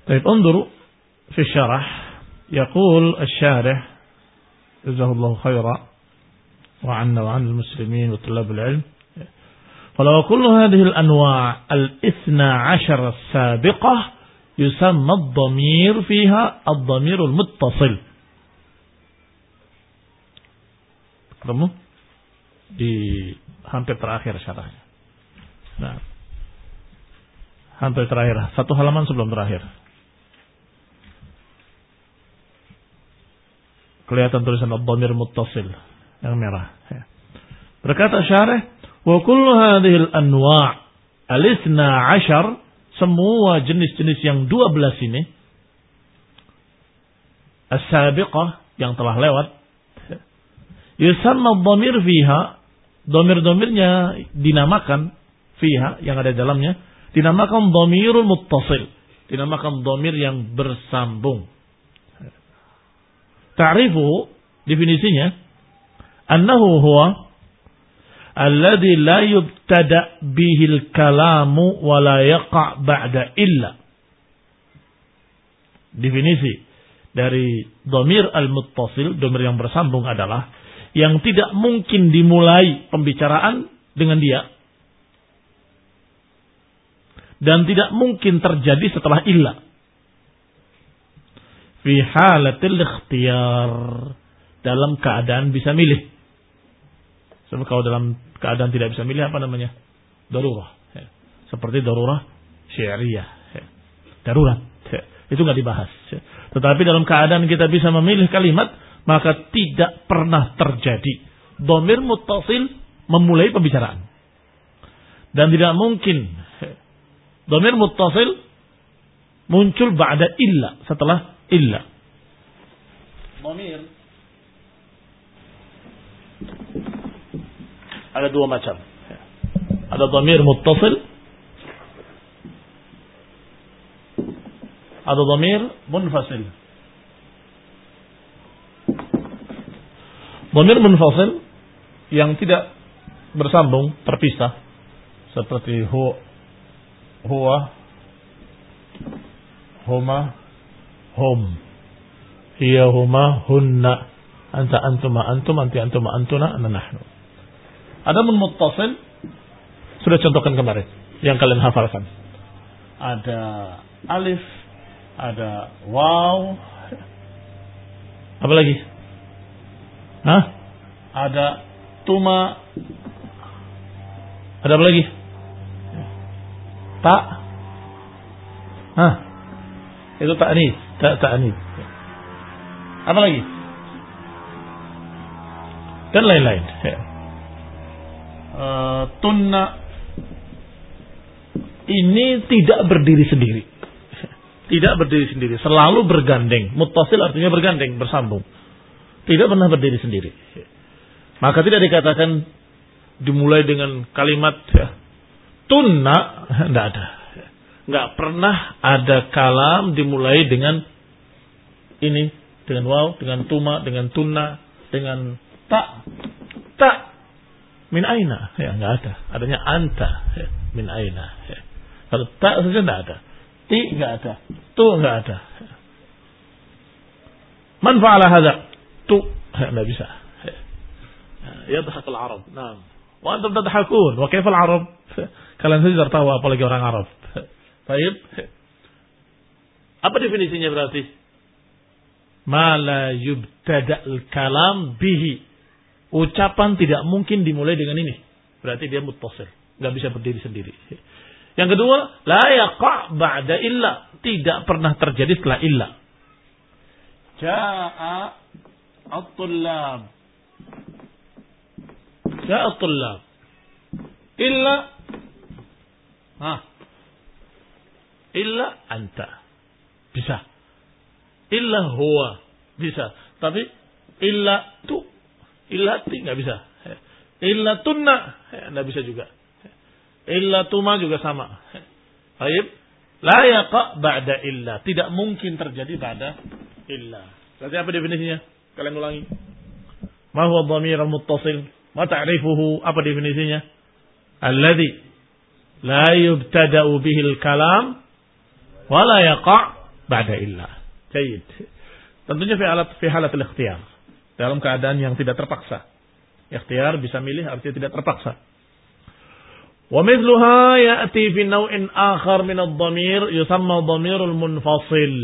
طيب انظروا في الشرح يقول الشارح جزاه الله خيرا وعنا وعن المسلمين وطلاب العلم فلو كل هذه الأنواع 12 السابقة يسمى الضمير فيها الضمير المتصل. Ketemu di hampir terakhir syarahnya. Nah, hampir terakhir, satu halaman sebelum terakhir. Kelihatan tulisan ad-dhamir muttasil yang merah. Berkata syarih, wa kullu hadhihi al-anwa' al-ithna 'ashar, semua jenis-jenis yang 12 ini as-sabiqah yang telah lewat, yusamma ad-dhamir fiha, dhamir-dhamirnya dinamakan fiha yang ada di dalamnya dinamakan dhamirul muttasil, dinamakan dhamir yang bersambung. Ta'rifu, definisinya, annahu huwa alladhi la yubtada bihil kalamu wa la yaqa' ba'da illa. Definisi dari dhamir al-muttasil, dhamir yang bersambung adalah yang tidak mungkin dimulai pembicaraan dengan dia dan tidak mungkin terjadi setelah illa. Fi halatil ikhtiyar, dalam keadaan bisa milih. Sebab kalau dalam keadaan tidak bisa milih apa namanya? Darurah. Seperti darurah syariah. Darurat. Itu nggak dibahas. Tetapi dalam keadaan kita bisa memilih kalimat, maka tidak pernah terjadi dhamir muttasil memulai pembicaraan. Dan tidak mungkin dhamir muttasil muncul ba'da illa, setelah illa. Dhamir ada dua macam. Ada dhamir muttasil, ada dhamir munfasil. Dhamir munfasil yang tidak bersambung, terpisah, seperti huwa, huma, hum, hiya, huma, hunna, anta, antuma, antum, anti, antuma, antuna, ana, nahnu. Adapun muttasil sudah contohkan kemarin yang kalian hafalkan. Ada alif, ada waw, apa lagi? Ada tuma, ada apa lagi? Ta, itu ta'nis, ta'nis. Apa lagi? Dan lain-lain. Tunna ini tidak berdiri sendiri. Tidak berdiri sendiri, selalu bergandeng. Muttasil artinya bergandeng, bersambung. Tidak pernah berdiri sendiri. Maka tidak dikatakan dimulai dengan kalimat tunna, tidak ada. Nggak pernah ada kalam dimulai dengan ini, dengan waw, dengan tuma, dengan tunna, dengan ta. Min aina, ya nggak ada. Adanya anta, ya, min aina. Ya. Kalau ta saja nggak ada, ti nggak ada, tu nggak ada. Man fa'ala hadza? Tu nggak bisa. Yadhhak al-Arab. Naam. Wa antum tadhakun. Wa kaifa al-Arab? Kalian saja tertawa apalagi orang Arab. Baik. Apa definisinya berarti? Ma la yubtada' al-kalam bihi. Ucapan tidak mungkin dimulai dengan ini. Berarti dia muttasil. Nggak bisa berdiri sendiri. Yang kedua, la yaqa' ba'da illa. Tidak pernah terjadi setelah illa. Ja'a at-tullab. Ja'a at-tullab. Illa. Illa anta. Bisa. Illa huwa. Bisa. Tapi illa tu. Illa ti nggak bisa. Illa tunna nggak bisa juga. Illa tuma juga sama. Baik. La yaqa ba'da illa. Tidak mungkin terjadi ba'da illa. Berarti apa definisinya? Kalian ulangi. Ma huwa dhamir al-muttasil? Ma ta'rifuhu? Apa definisinya? Alladhi la yubtada'u bihi al-kalam wa la yaqa ba'da illa. Baik. Tentunya fi halatil ikhtiyar. Dalam keadaan yang tidak terpaksa. Ikhtiyar bisa milih artinya tidak terpaksa. Wa mithluha ya'ti fi naw'in akhar min ad-dhamir yusamma dhamirul munfasil.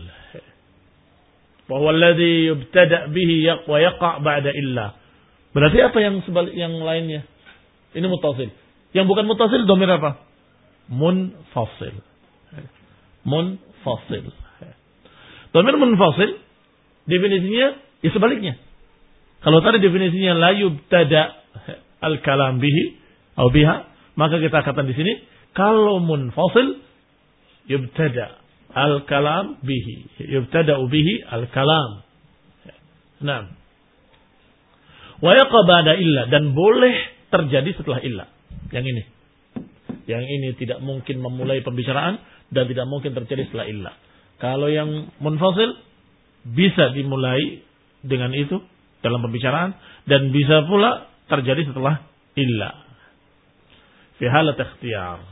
Wa huwa alladhi yubtada' bihi wa yaqa' ba'da illa. Berarti apa yang lainnya? Ini muttasil. Yang bukan muttasil dhamir apa? Munfasil. Munfasil. Dhamir munfasil definisinya ya sebaliknya. Kalau tadi definisinya la yubtada al-kalam bihi atau biha, maka kita katakan di sini kalau munfasil yubtada al-kalam bihi, yubtada bihi al-kalam. Nah, wa yaqa ba'da illa, dan boleh terjadi setelah illa. Yang ini tidak mungkin memulai pembicaraan dan tidak mungkin terjadi setelah illa. Kalau yang munfasil bisa dimulai dengan itu dalam pembicaraan dan bisa pula terjadi setelah illa. Fi halat ikhtiyar.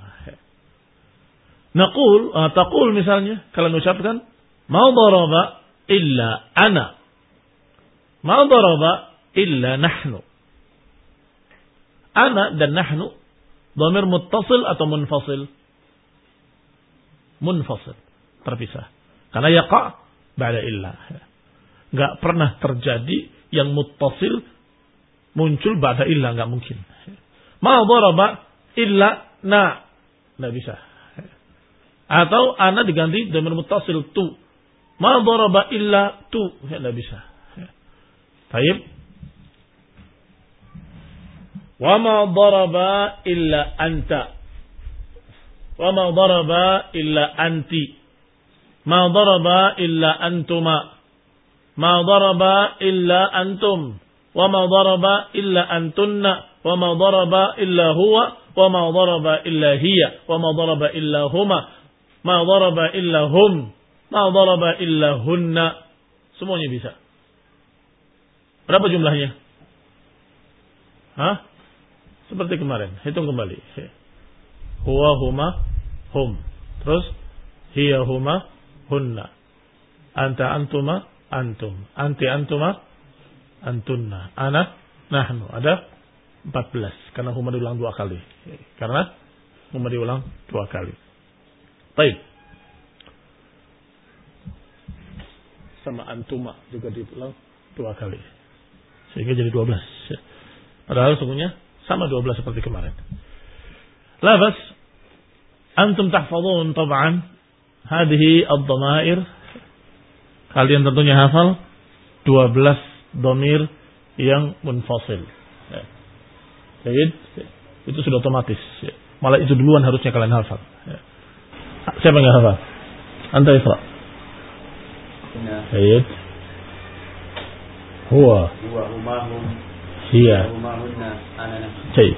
Taqul misalnya kalian ucapkan ma daraba illa ana. Ma daraba illa nahnu. Ana dan nahnu dhamir muttasil atau munfasil? Munfasil, terpisah. Karena yaqa' ba'da illa. Enggak pernah terjadi yang muttasil muncul ba'da illa, enggak mungkin. Ma daraba illa na, enggak bisa. Atau ana diganti dhamir muttasil tu. Ma daraba illa tu, enggak bisa. Baik. Wa ma daraba illa anta. Wa ma daraba illa anti. Ma daraba illa antuma. Ma daraba illa antum. Wa ma daraba illa antunna. Wa ma daraba illa huwa. Wa ma daraba illa hiya. Wa ma daraba illa huma. Ma daraba illa hum. Ma daraba illa hunna. Semuanya bisa. Berapa jumlahnya? Hah? Seperti kemarin, hitung kembali. Huwa, huma, hum. Terus hiya, huma, hunna. Anta, antuma, antum. Anti, antuma, antunna. Ana, nahnu. Ada 14. Karena huma diulang 2 kali. Karena huma diulang 2 kali. Baik. Sama antuma juga diulang 2 kali. Sehingga jadi 12. Padahal sungguhnya sama 12 seperti kemarin. La bas. Antum tahfazun tab'an hadhihi ad-dhamair. Kalian tentunya hafal 12 dhamir yang munfasil. Jadi itu sudah otomatis. Malah itu duluan harusnya kalian hafal. Siapa yang enggak hafal? Anta Isra. Baik. Huwa, huma, hum. Hiya. Baik.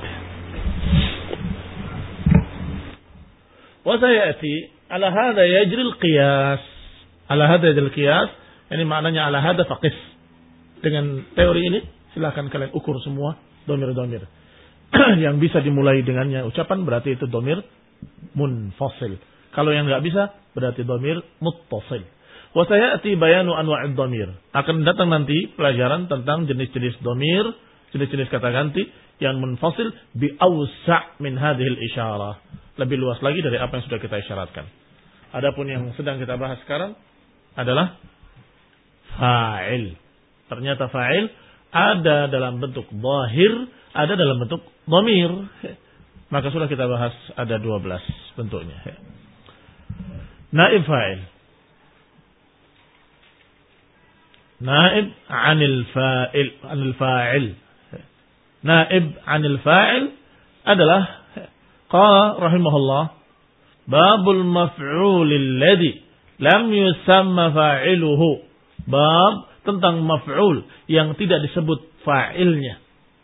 وسيأتي على هذا يجري القياس. على هذا يجري القياس. Ini maknanya ala hada faqis. Dengan teori ini silakan kalian ukur semua dhamir-dhamir yang bisa dimulai dengannya ucapan, berarti itu dhamir munfasil. Kalau yang enggak bisa berarti dhamir muttasil. Wa sayati bayanu anwa'id dhamir. Akan datang nanti pelajaran tentang jenis-jenis dhamir, jenis-jenis kata ganti yang munfasil bi awsa' min hadhil isyarah. Lebih luas lagi dari apa yang sudah kita isyaratkan. Adapun yang sedang kita bahas sekarang adalah fa'il. Ternyata fa'il ada dalam bentuk zahir, ada dalam bentuk dhamir. Maka sudah kita bahas ada 12 bentuknya. Naib fa'il. Naib anil fa'il, anil fa'il. Naib anil fa'il adalah qala rahimahullah babul maf'ulil ladzi lam yusamma fa'iluhu. Bab tentang maf'ul yang tidak disebut fa'ilnya.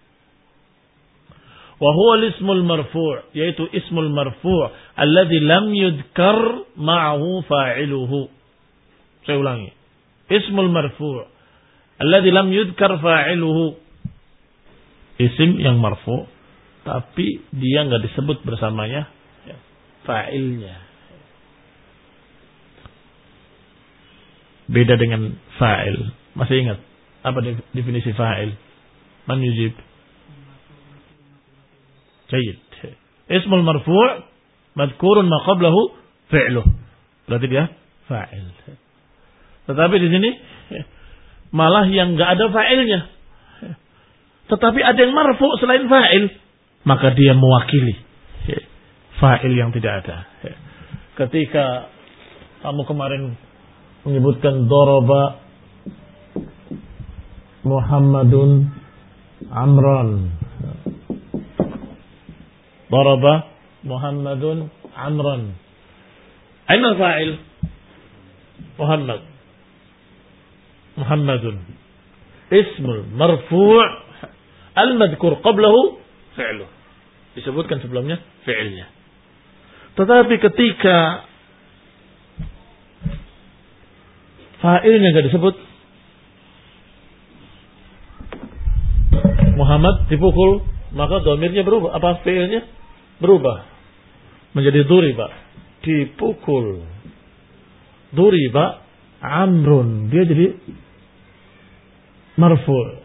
Wa huwa al-ismul marfu', yaitu ismul marfu' alladzi lam yudhkar ma'ahu fa'iluhu. Saya ulangi. Ismul marfu' alladzi lam yudhkar fa'iluhu. Isim yang marfu' tapi dia enggak disebut bersamanya fa'ilnya. Beda dengan fa'il. Masih ingat apa definisi fa'il? Man yujib? Jayyid. Ismul marfu' madhkurun ma qablahu fi'luh. Berarti dia fa'il. Tetapi di sini malah yang enggak ada fa'ilnya. Tetapi ada yang marfu' selain fa'il, maka dia mewakili fa'il yang tidak ada. Ketika kamu kemarin menyebutkan daraba Muhammadun Amran. Daraba Muhammadun Amran. Aina fa'il? Muhammad. Muhammadun. Ismul marfu' al-madhkur qablahu fi'luh. Disebutkan sebelumnya fi'ilnya. Tetapi ketika fa'ilnya enggak disebut, Muhammad dipukul, maka dhamirnya berubah. Apa fi'ilnya? Berubah. Menjadi duriba. Dipukul. Duriba Amrun. Dia jadi marfu'.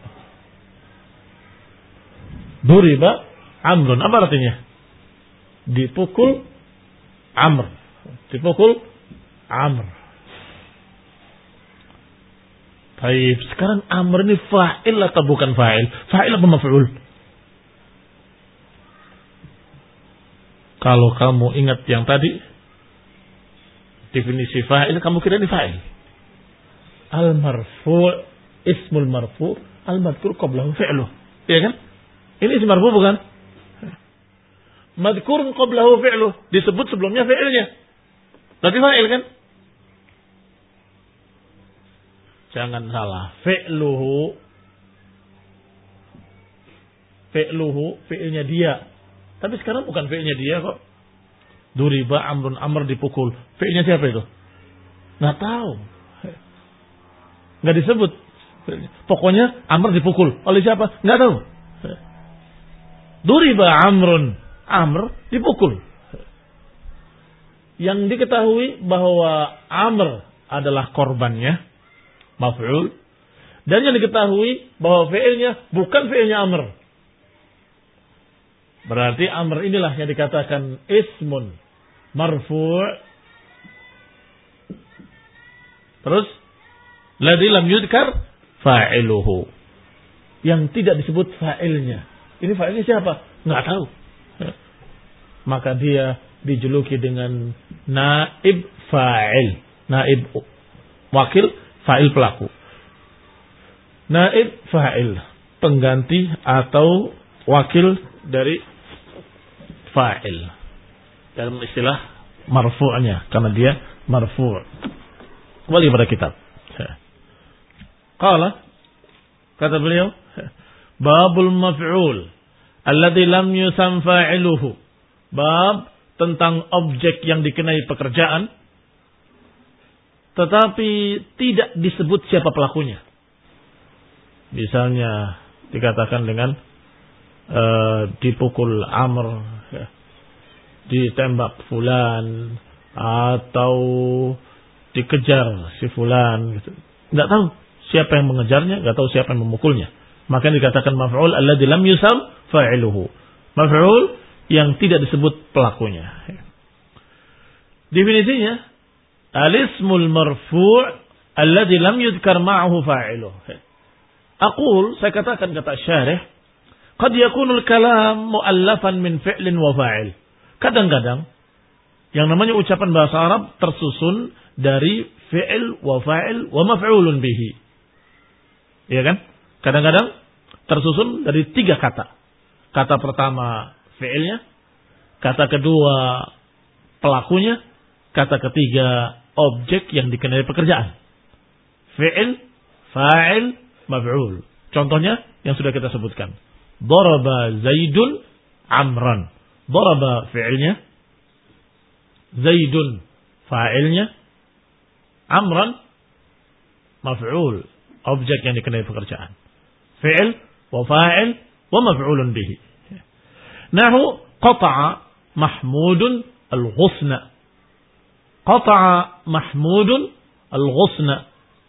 Duriba Amrun. Apa artinya? Dipukul Amr. Dipukul Amr. Baik, sekarang Amr ini fa'il atau bukan fa'il? Fa'il apa maf'ul? Kalau kamu ingat yang tadi, definisi fa'il, kamu kira ini fa'il. Al-marfu' ismul marfu' al-madhkur qablahu fi'luh. Iya kan? Ini ism marfu' bukan? Madhkurun qablahu fi'luh. Disebut sebelumnya fi'ilnya. Berarti fa'il kan? Jangan salah. Fi'luhu. Fi'ilnya dia. Tapi sekarang bukan fi'ilnya dia kok. Duriba Amrun, Amr dipukul. Fi'ilnya siapa itu? Nggak tahu. Nggak disebut. Pokoknya Amr dipukul. Oleh siapa? Nggak tahu. Duriba Amrun. Amr dipukul. Yang diketahui bahwa Amr adalah korbannya. Maf'ul. Dan yang diketahui bahwa fi'ilnya bukan fi'ilnya Amr. Berarti Amr inilah yang dikatakan ismun marfu'. Terus ladzi lam yudkar fa'iluhu. Yang tidak disebut fa'ilnya. Ini fa'ilnya siapa? Enggak tahu. Maka dia dijuluki dengan naib fa'il. Naib wakil, fa'il pelaku. Naib fa'il, pengganti atau wakil dari fa'il. Dalam istilah marfu'nya, karena dia marfu'. Kembali pada kitab. Qala, kata beliau, babul maf'ul alladzi lam yusam fa'iluhu. Bab tentang objek yang dikenai pekerjaan tetapi tidak disebut siapa pelakunya. Misalnya dikatakan dengan dipukul Amr, ya, ditembak fulan, atau dikejar si fulan, gitu. Nggak tahu siapa yang mengejarnya, nggak tahu siapa yang memukulnya. Maka dikatakan maf'ul alladzi lam yusam fa'iluhu. Maf'ul yang tidak disebut pelakunya. Definisinya, al-ismul marfu' alladzi lam yudhkar ma'ahu fa'iluh. Aqul, saya katakan kata syarih, qad yakunul kalam mu'allafan min fi'lin wa fa'il. Kadang-kadang yang namanya ucapan bahasa Arab tersusun dari fi'il wa fa'il wa maf'ulun bihi. Iya kan? Kadang-kadang tersusun dari 3 kata. Kata pertama fi'ilnya, kata kedua pelakunya, kata ketiga objek yang dikenai pekerjaan. Fi'il, fa'il, maf'ul. Contohnya yang sudah kita sebutkan. Daraba Zaidun Amran. Daraba fi'ilnya, Zaidun fa'ilnya, Amran maf'ul, objek yang dikenai pekerjaan. Fi'il wa fa'il wa maf'ulun bihi. Nahu qata'a Mahmudun al-ghusna. Qata'a Mahmudun al-ghusna.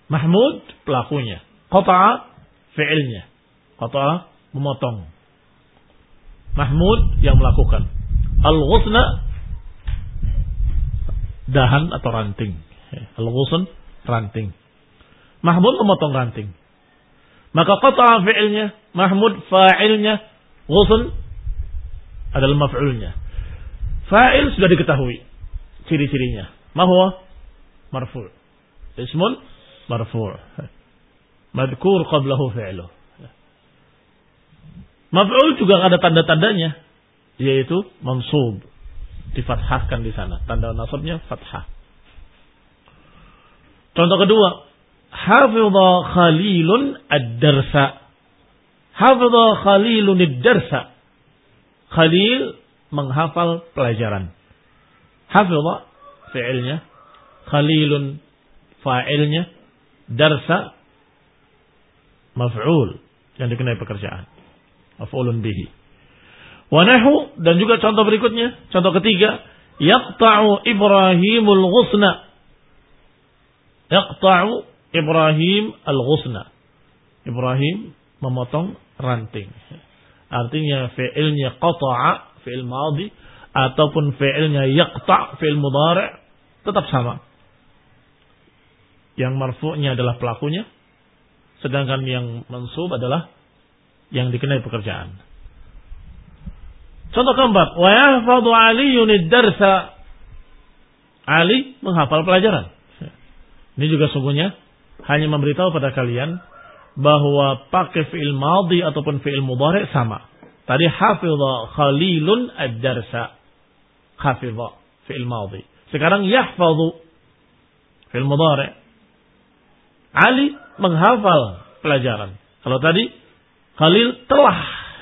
Mahmud pelakunya. Qata'a fi'ilnya. Qata'a memotong. Mahmud yang melakukan. Al-ghusna dahan atau ranting. Al-ghusn ranting. Mahmud memotong ranting. Maka qata'a fi'ilnya, Mahmud fa'ilnya, ghusn adalah maf'ulnya. Fa'il sudah diketahui ciri-cirinya. Mahwa marfu'. Ismun marfu'. Madhkur qablahu fi'luh. Maf'ul juga ada tanda-tandanya, yaitu mansub, difathahkan di sana. Tanda nasabnya fathah. Contoh kedua, hafidha Khalilun ad-darsa. Hafidha Khalilun ad-darsa. Khalil menghafal pelajaran. Hafidha fi'ilnya, Khalilun fa'ilnya, darsa maf'ul yang dikenai pekerjaan. Maf'ulun bihi. Wa nahu, dan juga contoh berikutnya, contoh ketiga, yaqta'u Ibrahimul ghusna. Yaqta'u Ibrahim al-ghusna. Ibrahim memotong ranting. Artinya fi'ilnya qata'a, fi'il madhi, ataupun fi'ilnya yaqta', fi'il mudhari', tetap sama. Yang marfu'nya adalah pelakunya, sedangkan yang mansub adalah yang dikenai pekerjaan. Contoh keempat, wa yahfadhu Aliyun ad-darsa. Ali menghafal pelajaran. Ini juga sungguhnya hanya memberitahu pada kalian bahwa pakai fi'il madhi ataupun fi'il mudhari' sama. Tadi hafidha Khalilun ad-darsa. Hafidha fi'il madhi. Sekarang yahfadhu fi'il mudhari'. Ali menghafal pelajaran. Kalau tadi Khalil telah.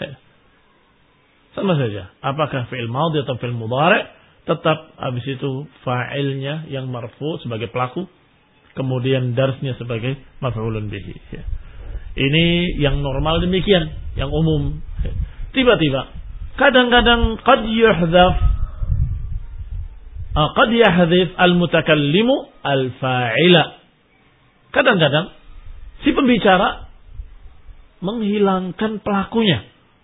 Sama saja. Apakah fi'il madhi atau fi'il mudhari', tetap habis itu fa'ilnya yang marfu sebagai pelaku, kemudian darsnya sebagai maf'ulun bihi. Ini yang normal demikian, yang umum. Tiba-tiba kadang-kadang qad yahdhif al-mutakallimu al-fa'ila. Kadang-kadang si pembicara menghilangkan pelakunya.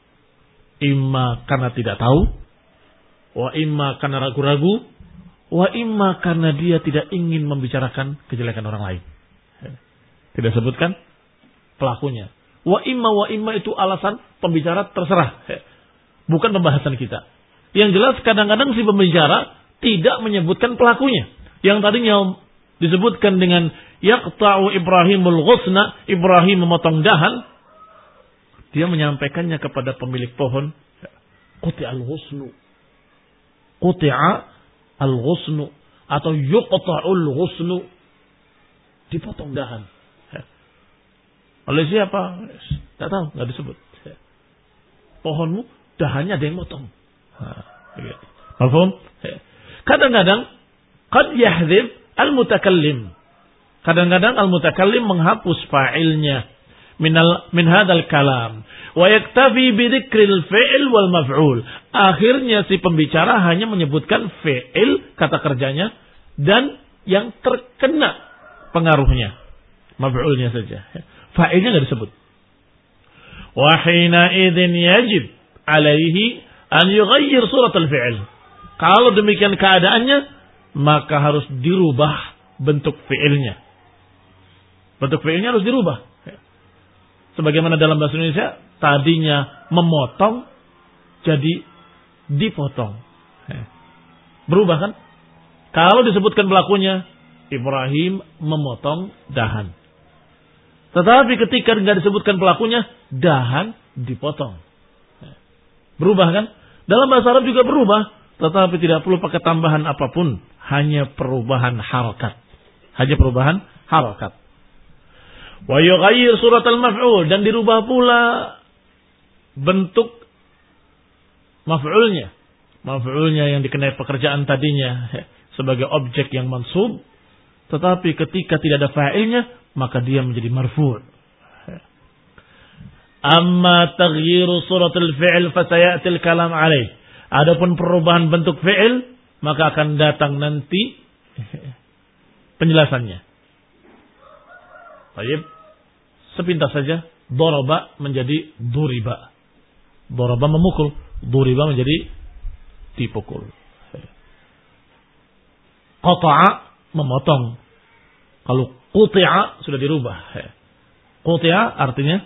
Imma karena tidak tahu, wa imma karena ragu-ragu, wa imma karena dia tidak ingin membicarakan kejelekan orang lain. Tidak sebutkan pelakunya. Wa imma itu alasan pembicara, terserah. Bukan pembahasan kita. Yang jelas kadang-kadang si pembicara tidak menyebutkan pelakunya. Yang tadinya disebutkan dengan yaqta'u Ibrahimul ghusna, Ibrahim memotong dahan, dia menyampaikannya kepada pemilik pohon. Quti'a al-ghusnu. Quti'a al-ghusnu. Atau yuqta'ul ghusnu. Dipotong dahan. Oleh siapa? Tidak tahu, tidak disebut. Pohonmu, dahannya ada yang motong. Paham? Kadang-kadang qad yahdhif al-mutakallim. Kadang-kadang al-mutakallim menghapus fa'ilnya min hadzal kalam wa yaktafi bi dzikril fi'il wal maf'ul. Akhirnya si pembicara hanya menyebutkan fi'il, kata kerjanya, dan yang terkena pengaruhnya, maf'ulnya saja. Fa'ilnya enggak disebut. Wa hina idzin yajib alaihi an yughayyir surat al-fi'il. Kalau demikian keadaannya, maka harus dirubah bentuk fi'ilnya. Bentuk fi'ilnya harus dirubah. Sebagaimana dalam bahasa Indonesia, tadinya memotong jadi dipotong. Berubah kan? Kalau disebutkan pelakunya, Ibrahim memotong dahan. Tetapi ketika tidak disebutkan pelakunya, dahan dipotong. Berubah kan? Dalam bahasa Arab juga berubah, tetapi tidak perlu pakai tambahan apapun, hanya perubahan harakat. Hanya perubahan harakat. Wa yughayyir surat al-maf'ul, dan dirubah pula bentuk maf'ulnya. Maf'ulnya yang dikenai pekerjaan tadinya sebagai objek yang mansub, tetapi ketika tidak ada fa'ilnya, maka dia menjadi marfu'. Amma taghyiru surat al-fi'l fasayati al-kalam alaih. Adapun perubahan bentuk fi'il, maka akan datang nanti penjelasannya. Baik. Sepintas saja daraba menjadi duriba. Daraba memukul, duriba menjadi dipukul. Qata'a memotong. Kalau quti'a sudah dirubah. Quti'a artinya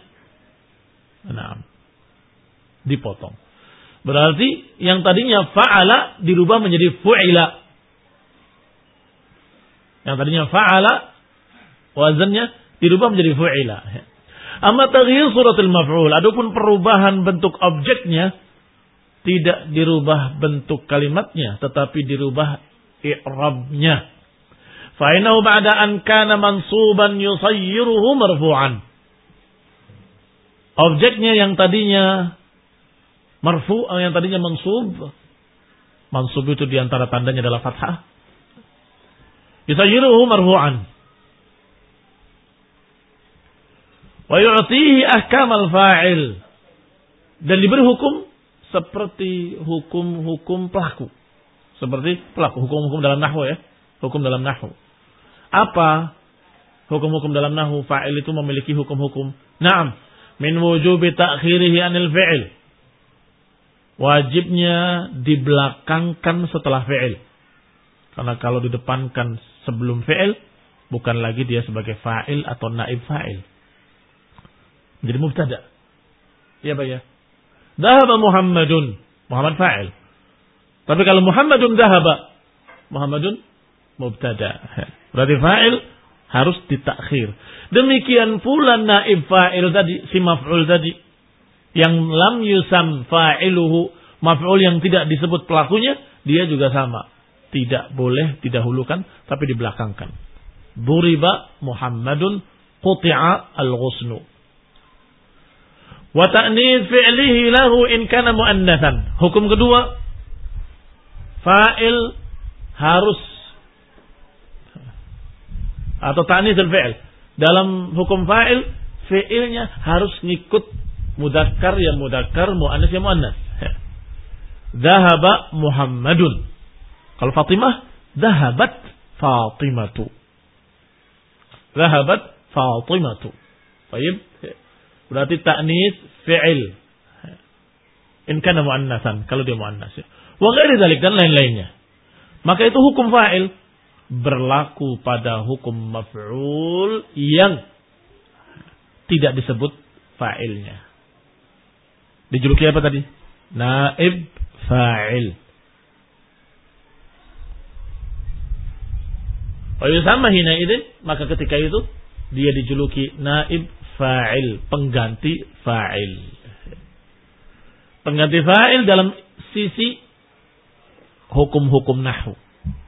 dipotong. Berarti yang tadinya fa'ala dirubah menjadi fu'ila. Yang tadinya fa'ala wazannya dirubah menjadi fu'ila. Amma taghyir suratul maf'ul, adapun perubahan bentuk objeknya tidak dirubah bentuk kalimatnya, tetapi dirubah i'rabnya. Fa innahu ba'da an kana mansuban yusayyiruhu marfu'an. Objeknya yang tadinya marfu, yang tadinya mansub. Mansub itu diantara tandanya adalah fathah. Yusayyiruhu marfu'an. Wa yu'tihi ahkamal fa'il. Dan diberi hukum seperti hukum-hukum pelaku. Seperti pelaku. Hukum-hukum dalam nahwu ya. Hukum dalam nahwu. Apa hukum-hukum dalam nahwu? Fa'il itu memiliki hukum-hukum. Naam. Min wujubi ta'khirihi anil fi'il. Wajibnya dibelakangkan setelah fi'il. Karena kalau didepankan sebelum fi'il, bukan lagi dia sebagai fa'il atau naib fa'il. Jadi mubtada. Iya Pak ya. Dhahaba Muhammadun. Muhammad fa'il. Tapi kalau Muhammadun dhahaba, Muhammadun mubtada. Berarti fa'il harus ditakhir. Demikian pula naib fa'il tadi, si maf'ul tadi. Yang lam yusam fa'iluhu, maf'ul yang tidak disebut pelakunya, dia juga sama. Tidak boleh didahulukan, tapi dibelakangkan. Duriba Muhammadun quti'a al-ghusnu. Wa ta'nits fi'lihi lahu in kana muannatsan. Hukum kedua, fa'il harus atau ta'nits al-fi'l. Dalam hukum fa'il, fi'ilnya harus ngikut mudakkar ya mudakkar, muannas ya muannas. Dhahaba Muhammadun. Kalau Fatimah, dhahabat Fatimatu. Dhahabat Fatimatu. Baik. Berarti ta'nits fi'il. In kana muannasan, kalau dia muannas. Wa ghairi dzalik dan lain-lainnya. Maka itu hukum fa'il berlaku pada hukum maf'ul yang tidak disebut fa'ilnya. Dijuluki apa tadi? Naib fa'il. Wa yusamma hina idzin, maka ketika itu dia dijuluki naib fa'il, pengganti fa'il. Pengganti fa'il dalam sisi hukum-hukum nahwu.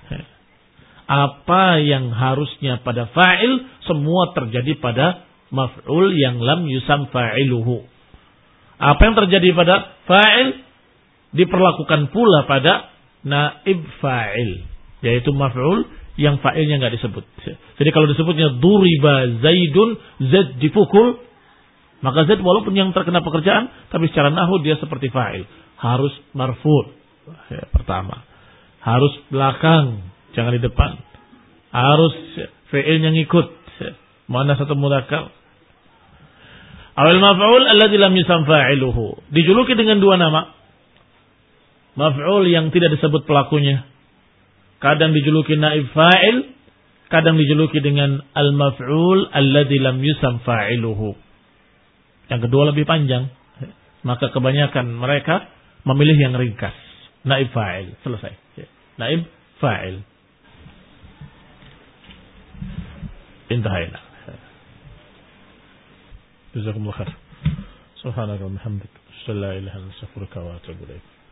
Apa yang harusnya pada fa'il, semua terjadi pada maf'ul yang lam yusam fa'iluhu. Apa yang terjadi pada fa'il, diperlakukan pula pada naib fa'il. Yaitu maf'ul yang fa'ilnya enggak disebut. Jadi kalau disebutnya duriba Zaidun, Zaid dipukul, maka Zaid walaupun yang terkena pekerjaan, tapi secara nahwu dia seperti fa'il. Harus marfu'. Pertama. Harus belakang, jangan di depan. Harus fi'ilnya ngikut. Muannas atau mudzakkar. Awal maf'ul alladzi lam yusam fa'iluhu. Dijuluki dengan dua nama. Maf'ul yang tidak disebut pelakunya. Kadang dijuluki naib fa'il, kadang dijuluki dengan al-maf'ul alladzi lam yusam fa'iluhu. Yang kedua lebih panjang. Maka kebanyakan mereka memilih yang ringkas. Naib fa'il. Selesai. Naib fa'il. Intahayna. Jazakumullah khair. Subhanaka wa bihamdika. Asyhadu an la ilaha illa anta astaghfiruka wa atubu ilaik.